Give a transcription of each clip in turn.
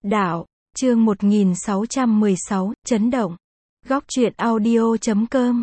Đạo, chương 1616, chấn động. Góc truyện audio.com.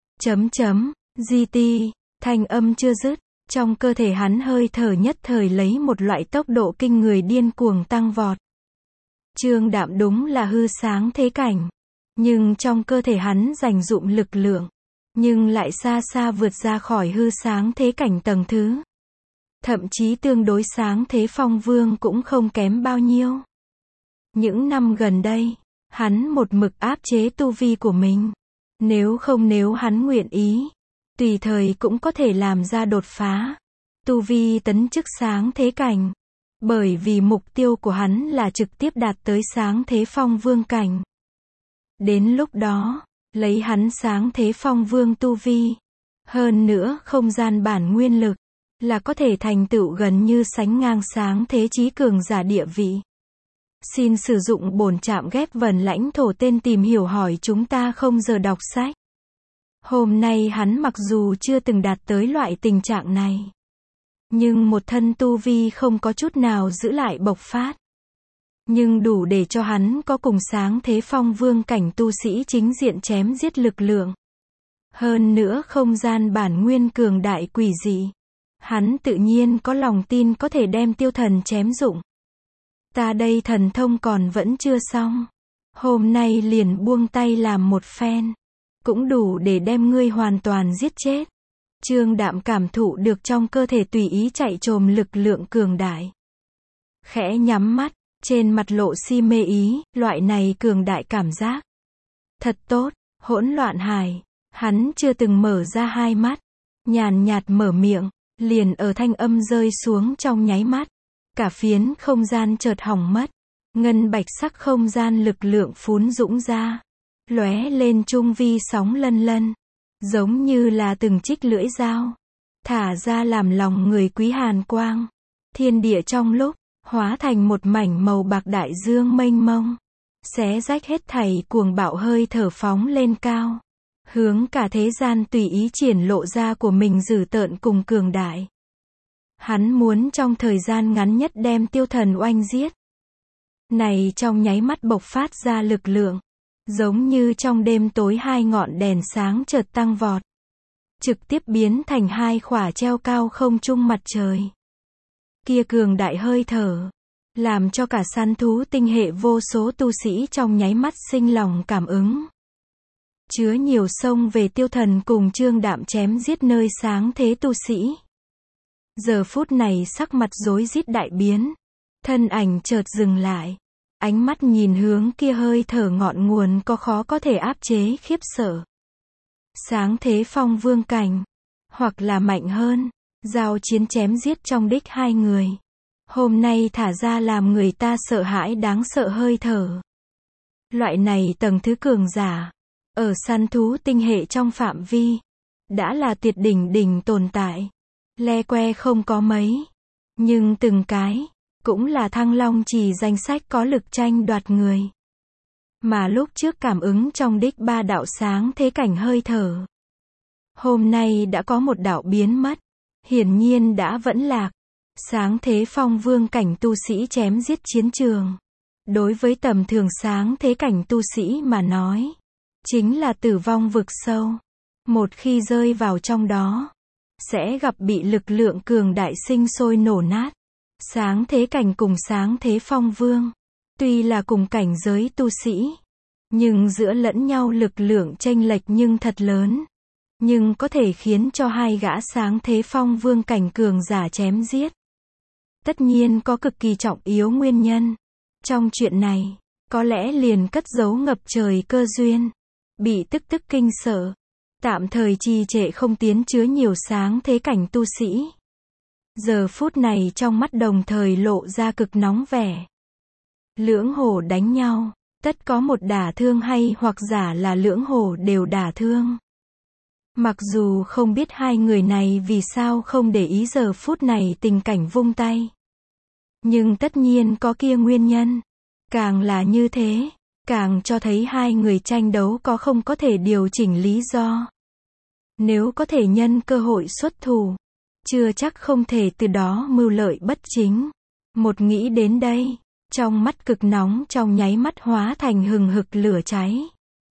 GT, thanh âm chưa dứt, trong cơ thể hắn hơi thở nhất thời lấy một loại tốc độ kinh người điên cuồng tăng vọt. Trương Đạm đúng là hư sáng thế cảnh, nhưng trong cơ thể hắn dành dụm lực lượng, nhưng lại xa xa vượt ra khỏi hư sáng thế cảnh tầng thứ. Thậm chí tương đối sáng thế phong vương cũng không kém bao nhiêu. Những năm gần đây, hắn một mực áp chế tu vi của mình. Nếu hắn nguyện ý, tùy thời cũng có thể làm ra đột phá. Tu vi tấn chức sáng thế cảnh. Bởi vì mục tiêu của hắn là trực tiếp đạt tới sáng thế phong vương cảnh. Đến lúc đó, lấy hắn sáng thế phong vương tu vi. Hơn nữa không gian bản nguyên lực, là có thể thành tựu gần như sánh ngang sáng thế chí cường giả địa vị. Xin sử dụng bổn trạm ghép vần lãnh thổ tên tìm hiểu hỏi chúng ta không giờ đọc sách. Hôm nay hắn mặc dù chưa từng đạt tới loại tình trạng này, nhưng một thân tu vi không có chút nào giữ lại bộc phát. Nhưng đủ để cho hắn có cùng sáng thế phong vương cảnh tu sĩ chính diện chém giết lực lượng. Hơn nữa không gian bản nguyên cường đại quỷ dị. Hắn tự nhiên có lòng tin có thể đem tiêu thần chém dụng. Ta đây thần thông còn vẫn chưa xong. Hôm nay liền buông tay làm một phen. Cũng đủ để đem ngươi hoàn toàn giết chết. Trương Đạm cảm thụ được trong cơ thể tùy ý chạy trồm lực lượng cường đại. Khẽ nhắm mắt, trên mặt lộ si mê ý, loại này cường đại cảm giác. Thật tốt, hỗn loạn hài. Hắn chưa từng mở ra hai mắt. Nhàn nhạt mở miệng, liền ở thanh âm rơi xuống trong nháy mắt. Cả phiến không gian chợt hỏng mất. Ngân bạch sắc không gian lực lượng phún dũng ra. Lóe lên trung vi sóng lân lân. Giống như là từng trích lưỡi dao. Thả ra làm lòng người quý hàn quang. Thiên địa trong lúc, hóa thành một mảnh màu bạc đại dương mênh mông. Xé rách hết thảy cuồng bạo hơi thở phóng lên cao. Hướng cả thế gian tùy ý triển lộ ra của mình dữ tợn cùng cường đại. Hắn muốn trong thời gian ngắn nhất đem tiêu thần oanh giết. Này trong nháy mắt bộc phát ra lực lượng. Giống như trong đêm tối hai ngọn đèn sáng chợt tăng vọt. Trực tiếp biến thành hai khỏa treo cao không trung mặt trời. Kia cường đại hơi thở. Làm cho cả săn thú tinh hệ vô số tu sĩ trong nháy mắt sinh lòng cảm ứng. Chứa nhiều sông về tiêu thần cùng Trương Đạm chém giết nơi sáng thế tu sĩ. Giờ phút này sắc mặt rối rít đại biến. Thân ảnh chợt dừng lại. Ánh mắt nhìn hướng kia hơi thở ngọn nguồn có khó có thể áp chế khiếp sợ. Sáng thế phong vương cảnh. Hoặc là mạnh hơn. Giao chiến chém giết trong đích hai người. Hôm nay thả ra làm người ta sợ hãi đáng sợ hơi thở. Loại này tầng thứ cường giả. Ở săn thú tinh hệ trong phạm vi. Đã là tuyệt đỉnh tồn tại. Le que không có mấy. Nhưng từng cái. Cũng là Thăng Long Chỉ danh sách có lực tranh đoạt người. Mà lúc trước cảm ứng trong đích ba đạo sáng thế cảnh hơi thở. Hôm nay đã có một đạo biến mất. Hiển nhiên đã vẫn lạc. Sáng thế phong vương cảnh tu sĩ chém giết chiến trường. Đối với tầm thường sáng thế cảnh tu sĩ mà nói. Chính là tử vong vực sâu. Một khi rơi vào trong đó. Sẽ gặp bị lực lượng cường đại sinh sôi nổ nát. Sáng thế cảnh cùng sáng thế phong vương. Tuy là cùng cảnh giới tu sĩ. Nhưng giữa lẫn nhau lực lượng chênh lệch nhưng thật lớn. Nhưng có thể khiến cho hai gã sáng thế phong vương cảnh cường giả chém giết. Tất nhiên có cực kỳ trọng yếu nguyên nhân. Trong chuyện này, có lẽ liền cất giấu ngập trời cơ duyên. Bị tức kinh sợ. Tạm thời trì trệ không tiến chứa nhiều sáng thế cảnh tu sĩ. Giờ phút này trong mắt đồng thời lộ ra cực nóng vẻ. Lưỡng hổ đánh nhau, tất có một đả thương hay hoặc giả là lưỡng hổ đều đả thương. Mặc dù không biết hai người này vì sao không để ý giờ phút này tình cảnh vung tay. Nhưng tất nhiên có kia nguyên nhân. Càng là như thế, càng cho thấy hai người tranh đấu có không có thể điều chỉnh lý do. Nếu có thể nhân cơ hội xuất thủ. Chưa chắc không thể từ đó mưu lợi bất chính. Một nghĩ đến đây, Trong mắt cực nóng trong nháy mắt hóa thành hừng hực lửa cháy.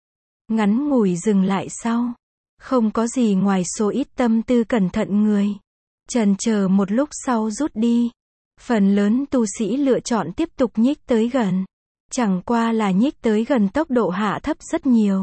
Ngắn ngủi dừng lại sau. Không có gì ngoài số ít tâm tư cẩn thận người. Chần chờ một lúc sau rút đi. Phần lớn tu sĩ lựa chọn tiếp tục nhích tới gần. Chẳng qua là nhích tới gần tốc độ hạ thấp rất nhiều.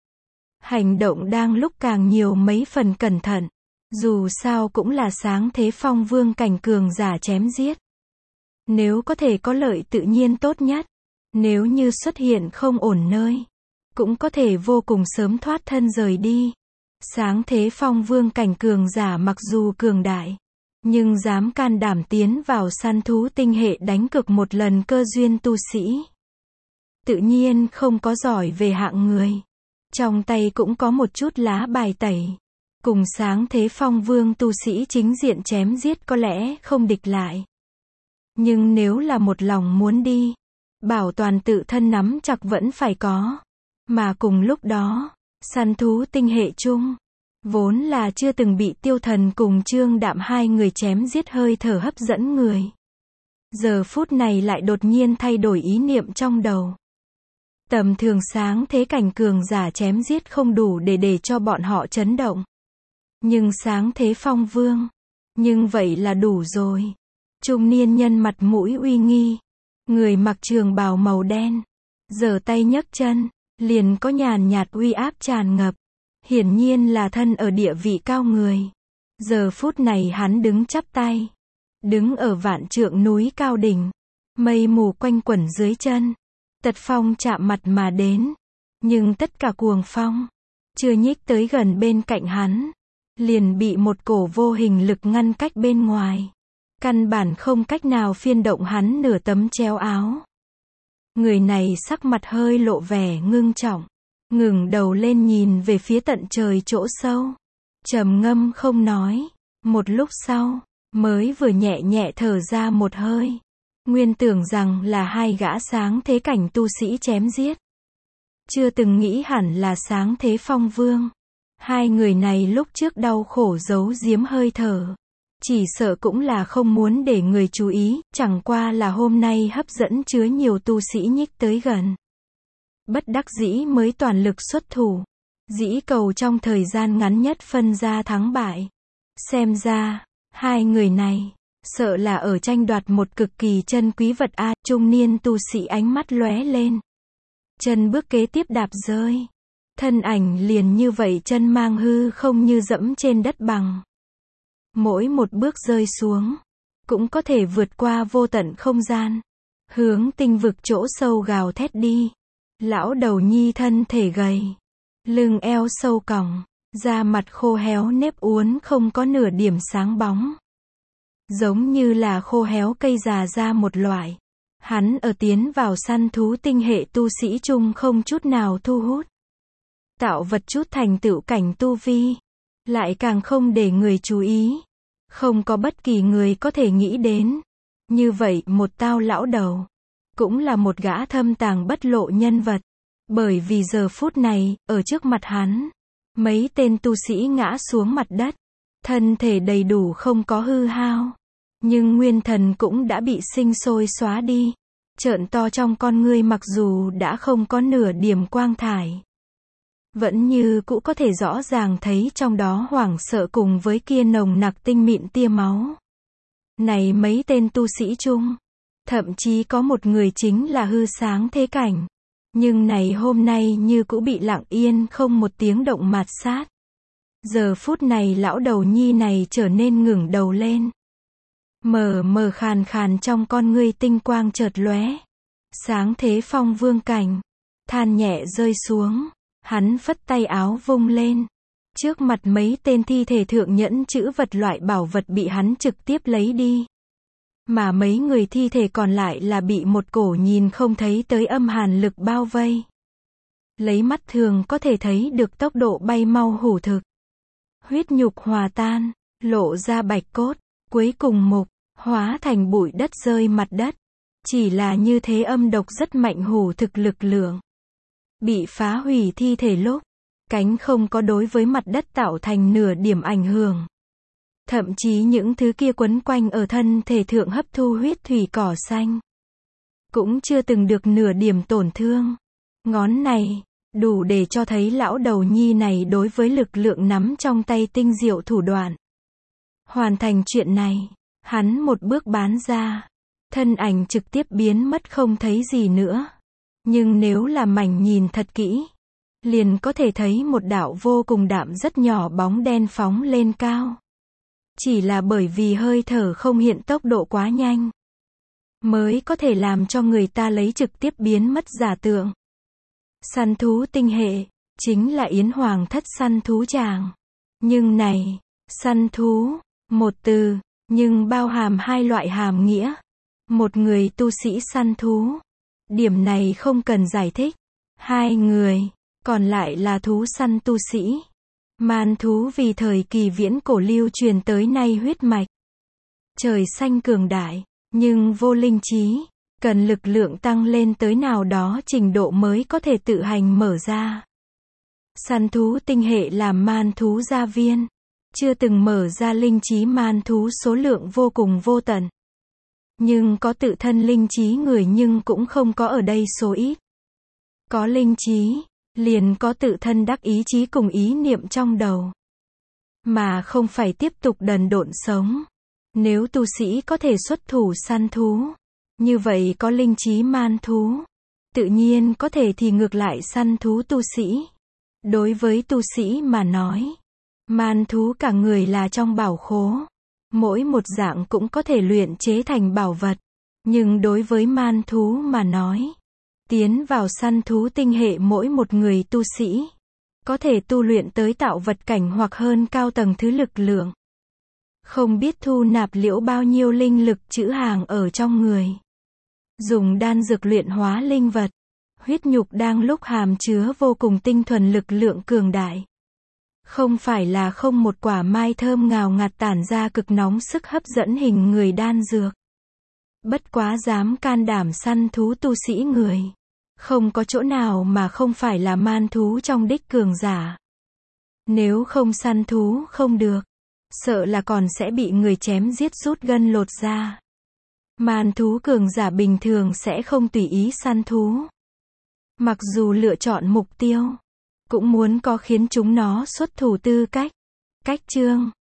Hành động đang lúc càng nhiều mấy phần cẩn thận. Dù sao cũng là sáng thế phong vương cảnh cường giả chém giết. Nếu có thể có lợi tự nhiên tốt nhất. Nếu như xuất hiện không ổn nơi, cũng có thể vô cùng sớm thoát thân rời đi. Sáng thế phong vương cảnh cường giả mặc dù cường đại, nhưng dám can đảm tiến vào săn thú tinh hệ đánh cược một lần cơ duyên tu sĩ. Tự nhiên không có giỏi về hạng người. Trong tay cũng có một chút lá bài tẩy. Cùng sáng thế phong vương tu sĩ chính diện chém giết có lẽ không địch lại. Nhưng nếu là một lòng muốn đi, bảo toàn tự thân nắm chặt vẫn phải có. Mà cùng lúc đó, săn thú tinh hệ chung, vốn là chưa từng bị Tiêu Thần cùng Trương Đạm hai người chém giết hơi thở hấp dẫn người. Giờ phút này lại đột nhiên thay đổi ý niệm trong đầu. Tầm thường sáng thế cảnh cường giả chém giết không đủ để cho bọn họ chấn động. Nhưng sáng thế phong vương, nhưng vậy là đủ rồi. Trung niên nhân mặt mũi uy nghi, người mặc trường bào màu đen, giở tay nhấc chân, liền có nhàn nhạt uy áp tràn ngập. Hiển nhiên là thân ở địa vị cao người. Giờ phút này hắn đứng chắp tay, đứng ở vạn trượng núi cao đỉnh, mây mù quanh quẩn dưới chân. Tật phong chạm mặt mà đến, nhưng tất cả cuồng phong chưa nhích tới gần bên cạnh hắn, liền bị một cổ vô hình lực ngăn cách bên ngoài. Căn bản không cách nào phiên động hắn nửa tấm chéo áo. Người này sắc mặt hơi lộ vẻ ngưng trọng, ngẩng đầu lên nhìn về phía tận trời chỗ sâu, trầm ngâm không nói. Một lúc sau, mới vừa nhẹ nhẹ thở ra một hơi. Nguyên tưởng rằng là hai gã sáng thế cảnh tu sĩ chém giết. Chưa từng nghĩ hẳn là sáng thế phong vương. Hai người này lúc trước đau khổ giấu giếm hơi thở. Chỉ sợ cũng là không muốn để người chú ý, chẳng qua là hôm nay hấp dẫn chứa nhiều tu sĩ nhích tới gần. Bất đắc dĩ mới toàn lực xuất thủ. Dĩ cầu trong thời gian ngắn nhất phân ra thắng bại. Xem ra, hai người này, sợ là ở tranh đoạt một cực kỳ chân quý vật a. Trung niên tu sĩ ánh mắt lóe lên. Chân bước kế tiếp đạp rơi. Thân ảnh liền như vậy chân mang hư không như dẫm trên đất bằng. Mỗi một bước rơi xuống, cũng có thể vượt qua vô tận không gian. Hướng tinh vực chỗ sâu gào thét đi. Lão đầu nhi thân thể gầy. Lưng eo sâu còng. Da mặt khô héo nếp uốn không có nửa điểm sáng bóng. Giống như là khô héo cây già ra một loại. Hắn ở tiến vào săn thú tinh hệ tu sĩ chung không chút nào thu hút. Tạo vật chút thành tựu cảnh tu vi. Lại càng không để người chú ý. Không có bất kỳ người có thể nghĩ đến. Như vậy một tao lão đầu. Cũng là một gã thâm tàng bất lộ nhân vật. Bởi vì giờ phút này, ở trước mặt hắn, mấy tên tu sĩ ngã xuống mặt đất. Thân thể đầy đủ không có hư hao. Nhưng nguyên thần cũng đã bị sinh sôi xóa đi. Trợn to trong con ngươi mặc dù đã không có nửa điểm quang thải. Vẫn như cũ có thể rõ ràng thấy trong đó hoảng sợ cùng với kia nồng nặc tinh mịn tia máu. Này mấy tên tu sĩ chung. Thậm chí có một người chính là hư sáng thế cảnh. Nhưng này hôm nay như cũ bị lặng yên không một tiếng động mạt sát. Giờ phút này lão đầu nhi này trở nên ngẩng đầu lên. Mờ mờ khàn khàn trong con ngươi tinh quang chợt lóe. Sáng thế phong vương cảnh. Than nhẹ rơi xuống. Hắn phất tay áo vung lên. Trước mặt mấy tên thi thể thượng nhẫn chữ vật loại bảo vật bị hắn trực tiếp lấy đi. Mà mấy người thi thể còn lại là bị một cổ nhìn không thấy tới âm hàn lực bao vây. Lấy mắt thường có thể thấy được tốc độ bay mau hủ thực. Huyết nhục hòa tan, lộ ra bạch cốt, cuối cùng mục, hóa thành bụi đất rơi mặt đất. Chỉ là như thế âm độc rất mạnh hủ thực lực lượng. Bị phá hủy thi thể lúc, cánh không có đối với mặt đất tạo thành nửa điểm ảnh hưởng. Thậm chí những thứ kia quấn quanh ở thân thể thượng hấp thu huyết thủy cỏ xanh. cũng chưa từng được nửa điểm tổn thương. Ngón này, đủ để cho thấy lão đầu nhi này đối với lực lượng nắm trong tay tinh diệu thủ đoạn. Hoàn thành chuyện này, hắn một bước bán ra, thân ảnh trực tiếp biến mất không thấy gì nữa. Nhưng nếu là mảnh nhìn thật kỹ, liền có thể thấy một đạo vô cùng đạm rất nhỏ bóng đen phóng lên cao. Chỉ là bởi vì hơi thở không hiện tốc độ quá nhanh, mới có thể làm cho người ta lấy trực tiếp biến mất giả tượng. Săn thú tinh hệ, chính là Yến Hoàng thất săn thú tràng. Nhưng này, săn thú, một từ, nhưng bao hàm hai loại hàm nghĩa. Một người tu sĩ săn thú. Điểm này không cần giải thích. Hai người, còn lại là thú săn tu sĩ. Man thú vì thời kỳ viễn cổ lưu truyền tới nay huyết mạch. Trời xanh cường đại, nhưng vô linh trí, cần lực lượng tăng lên tới nào đó trình độ mới có thể tự hành mở ra. Săn thú tinh hệ làm man thú gia viên, chưa từng mở ra linh trí man thú số lượng vô cùng vô tận. Nhưng có tự thân linh trí người nhưng cũng không có ở đây số ít. Có linh trí, liền có tự thân đắc ý chí cùng ý niệm trong đầu. Mà không phải tiếp tục đần độn sống. Nếu tu sĩ có thể xuất thủ săn thú, như vậy có linh trí man thú, tự nhiên có thể thì ngược lại săn thú tu sĩ. Đối với tu sĩ mà nói, man thú cả người là trong bảo khố. Mỗi một dạng cũng có thể luyện chế thành bảo vật. Nhưng đối với man thú mà nói, tiến vào săn thú tinh hệ mỗi một người tu sĩ, có thể tu luyện tới tạo vật cảnh hoặc hơn cao tầng thứ lực lượng. Không biết thu nạp liễu bao nhiêu linh lực trữ hàng ở trong người. Dùng đan dược luyện hóa linh vật. Huyết nhục đang lúc hàm chứa vô cùng tinh thuần lực lượng cường đại. Không phải là không một quả mai thơm ngào ngạt tản ra cực nóng sức hấp dẫn hình người đan dược. Bất quá dám can đảm săn thú tu sĩ người. Không có chỗ nào mà không phải là man thú trong đích cường giả. Nếu không săn thú không được, sợ là còn sẽ bị người chém giết rút gân lột da. Man thú cường giả bình thường sẽ không tùy ý săn thú. Mặc dù lựa chọn mục tiêu, cũng muốn có khiến chúng nó xuất thủ tư cách. Cách chương